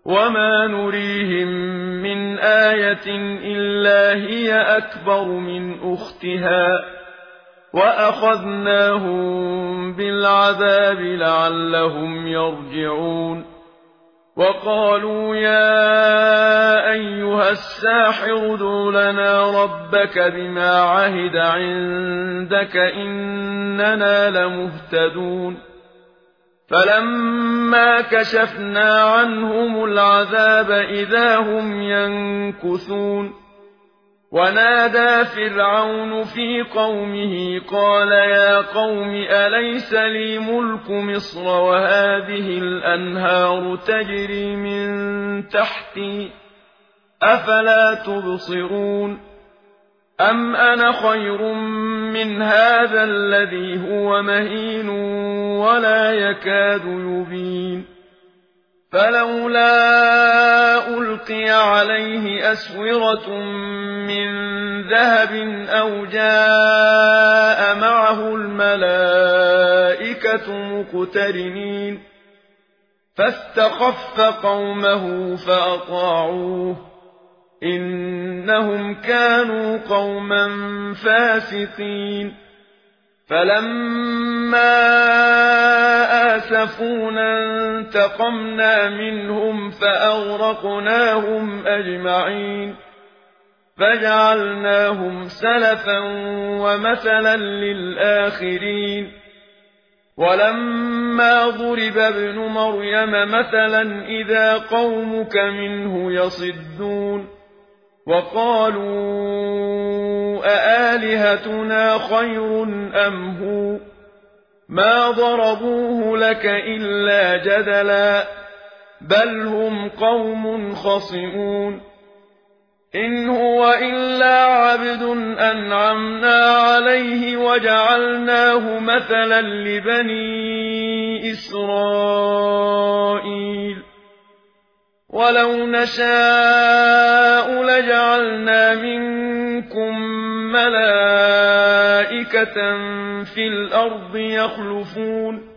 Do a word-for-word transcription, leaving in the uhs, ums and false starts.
وما نريهم من آية إلا هي أكبر من أختها وأخذناهم بالعذاب لعلهم يرجعون وقالوا يا أيها الساحر ادع لنا ربك بما عهد عندك إننا لمهتدون فلما كشفنا عنهم العذاب إذا هم ينكثون ونادى فرعون في قومه قال يا قوم أليس لي ملك مصر وهذه الأنهار تجري من تحتي أفلا تبصرون أم أنا خير من هذا الذي هو مهين ولا يكاد يبين فلولا ألقي عليه أسورة من ذهب أو جاء معه الملائكة مقترنين فاستخف قومه فأطاعوه إنهم كانوا قوما فاسقين فلما آسفونا انتقمنا منهم فأغرقناهم أجمعين فجعلناهم سلفا ومثلا للآخرين ولما ضرب ابن مريم مثلا إذا قومك منه يصدون وقالوا أآلهتنا خير أم هو ما ضربوه لك إلا جدلا بل هم قوم خصمون إن هو إلا عبد أنعمنا عليه وجعلناه مثلا لبني إسرائيل ولو نشاء لجعلنا منكم ملائكة في الأرض يخلفون